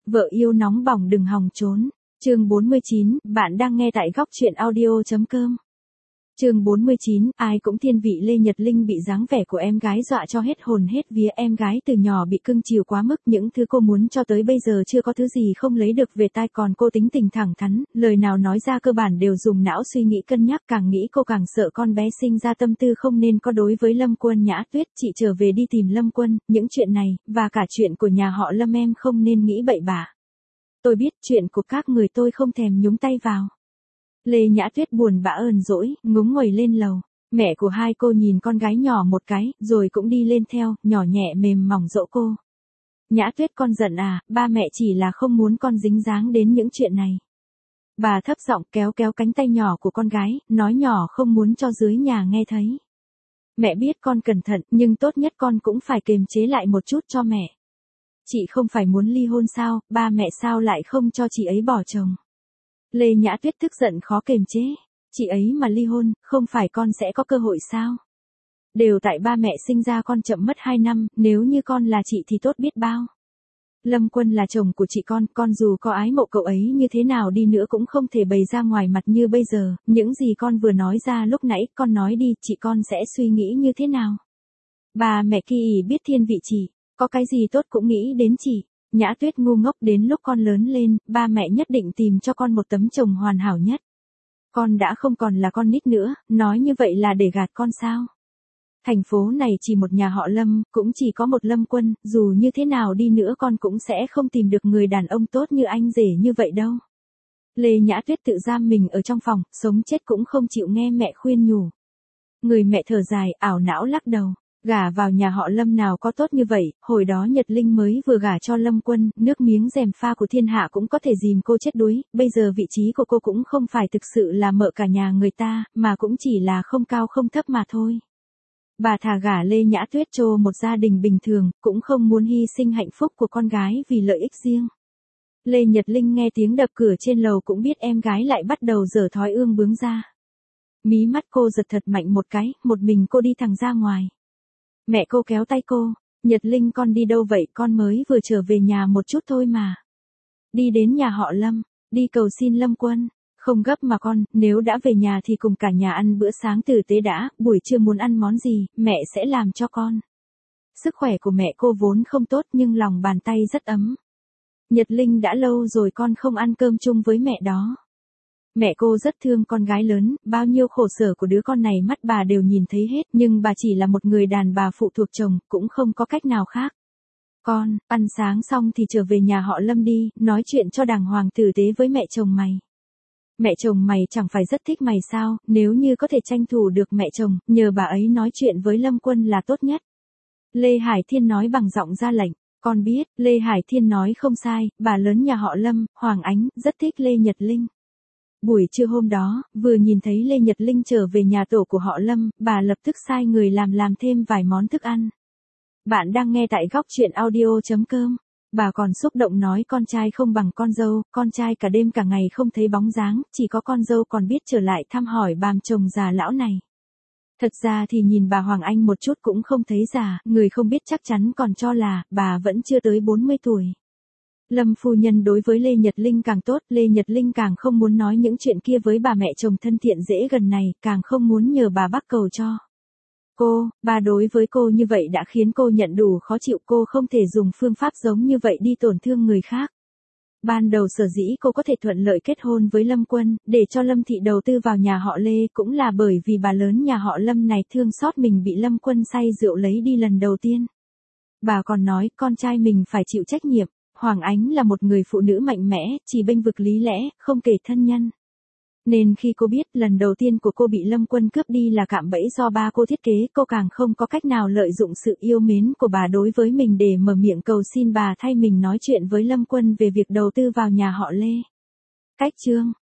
Vợ yêu nóng bỏng đừng hòng trốn. Chương 49, bạn đang nghe tại góc truyện audio.com. Chương 49, ai cũng thiên vị Lê Nhật Linh bị dáng vẻ của em gái dọa cho hết hồn hết vía. Em gái từ nhỏ bị cưng chiều quá mức, những thứ cô muốn cho tới bây giờ chưa có thứ gì không lấy được về tai, còn cô tính tình thẳng thắn, lời nào nói ra cơ bản đều dùng não suy nghĩ cân nhắc, càng nghĩ cô càng sợ con bé sinh ra tâm tư không nên có đối với Lâm Quân. Nhã Tuyết, chị trở về đi tìm Lâm Quân, những chuyện này, và cả chuyện của nhà họ Lâm em không nên nghĩ bậy bạ. Tôi biết chuyện của các người tôi không thèm nhúng tay vào. Lê Nhã Tuyết buồn bã ờn dỗi, ngúng nguẩy lên lầu. Mẹ của hai cô nhìn con gái nhỏ một cái, rồi cũng đi lên theo, nhỏ nhẹ mềm mỏng dỗ cô. Nhã Tuyết, con giận à, ba mẹ chỉ là không muốn con dính dáng đến những chuyện này. Bà thấp giọng kéo kéo cánh tay nhỏ của con gái, nói nhỏ không muốn cho dưới nhà nghe thấy. Mẹ biết con cẩn thận, nhưng tốt nhất con cũng phải kiềm chế lại một chút cho mẹ. Chị không phải muốn ly hôn sao, ba mẹ sao lại không cho chị ấy bỏ chồng. Lê Nhã Tuyết tức giận khó kiềm chế. Chị ấy mà ly hôn, không phải con sẽ có cơ hội sao? Đều tại ba mẹ sinh ra con chậm mất 2 năm, nếu như con là chị thì tốt biết bao. Lâm Quân là chồng của chị con dù có ái mộ cậu ấy như thế nào đi nữa cũng không thể bày ra ngoài mặt như bây giờ. Những gì con vừa nói ra lúc nãy, con nói đi, chị con sẽ suy nghĩ như thế nào? Bà mẹ kia biết thiên vị chị, có cái gì tốt cũng nghĩ đến chị. Nhã Tuyết ngu ngốc, đến lúc con lớn lên, ba mẹ nhất định tìm cho con một tấm chồng hoàn hảo nhất. Con đã không còn là con nít nữa, nói như vậy là để gạt con sao? Thành phố này chỉ một nhà họ Lâm, cũng chỉ có một Lâm Quân, dù như thế nào đi nữa con cũng sẽ không tìm được người đàn ông tốt như anh rể như vậy đâu. Lê Nhã Tuyết tự giam mình ở trong phòng, sống chết cũng không chịu nghe mẹ khuyên nhủ. Người mẹ thở dài, ảo não lắc đầu. Gả vào nhà họ Lâm nào có tốt như vậy, hồi đó Nhật Linh mới vừa gả cho Lâm Quân, nước miếng gièm pha của thiên hạ cũng có thể dìm cô chết đuối, bây giờ vị trí của cô cũng không phải thực sự là mợ cả nhà người ta, mà cũng chỉ là không cao không thấp mà thôi. Bà thà gả Lê Nhã Tuyết cho một gia đình bình thường, cũng không muốn hy sinh hạnh phúc của con gái vì lợi ích riêng. Lê Nhật Linh nghe tiếng đập cửa trên lầu cũng biết em gái lại bắt đầu giở thói ương bướng ra. Mí mắt cô giật thật mạnh một cái, một mình cô đi thẳng ra ngoài. Mẹ cô kéo tay cô, Nhật Linh con đi đâu vậy, con mới vừa trở về nhà một chút thôi mà. Đi đến nhà họ Lâm, đi cầu xin Lâm Quân, không gấp mà con, nếu đã về nhà thì cùng cả nhà ăn bữa sáng tử tế đã, buổi trưa muốn ăn món gì, mẹ sẽ làm cho con. Sức khỏe của mẹ cô vốn không tốt nhưng lòng bàn tay rất ấm. Nhật Linh đã lâu rồi con không ăn cơm chung với mẹ đó. Mẹ cô rất thương con gái lớn, bao nhiêu khổ sở của đứa con này mắt bà đều nhìn thấy hết, nhưng bà chỉ là một người đàn bà phụ thuộc chồng, cũng không có cách nào khác. Con, ăn sáng xong thì trở về nhà họ Lâm đi, nói chuyện cho đàng hoàng tử tế với mẹ chồng mày. Mẹ chồng mày chẳng phải rất thích mày sao, nếu như có thể tranh thủ được mẹ chồng, nhờ bà ấy nói chuyện với Lâm Quân là tốt nhất. Lê Hải Thiên nói bằng giọng ra lệnh. Con biết, Lê Hải Thiên nói không sai, bà lớn nhà họ Lâm, Hoàng Ánh, rất thích Lê Nhật Linh. Buổi trưa hôm đó, vừa nhìn thấy Lê Nhật Linh trở về nhà tổ của họ Lâm, bà lập tức sai người làm thêm vài món thức ăn. Bạn đang nghe tại góc truyện audio.com. Bà còn xúc động nói con trai không bằng con dâu, con trai cả đêm cả ngày không thấy bóng dáng, chỉ có con dâu còn biết trở lại thăm hỏi bàm chồng già lão này. Thật ra thì nhìn bà Hoàng Anh một chút cũng không thấy già, người không biết chắc chắn còn cho là bà vẫn chưa tới 40 tuổi. Lâm phu nhân đối với Lê Nhật Linh càng tốt, Lê Nhật Linh càng không muốn nói những chuyện kia với bà mẹ chồng thân thiện dễ gần này, càng không muốn nhờ bà bắc cầu cho. Bà đối với cô như vậy đã khiến cô nhận đủ khó chịu, cô không thể dùng phương pháp giống như vậy đi tổn thương người khác. Ban đầu sở dĩ cô có thể thuận lợi kết hôn với Lâm Quân, để cho Lâm thị đầu tư vào nhà họ Lê cũng là bởi vì bà lớn nhà họ Lâm này thương xót mình bị Lâm Quân say rượu lấy đi lần đầu tiên. Bà còn nói con trai mình phải chịu trách nhiệm. Hoàng Ánh là một người phụ nữ mạnh mẽ, chỉ bênh vực lý lẽ, không kể thân nhân. Nên khi cô biết lần đầu tiên của cô bị Lâm Quân cướp đi là cạm bẫy do ba cô thiết kế, cô càng không có cách nào lợi dụng sự yêu mến của bà đối với mình để mở miệng cầu xin bà thay mình nói chuyện với Lâm Quân về việc đầu tư vào nhà họ Lê. Cách chương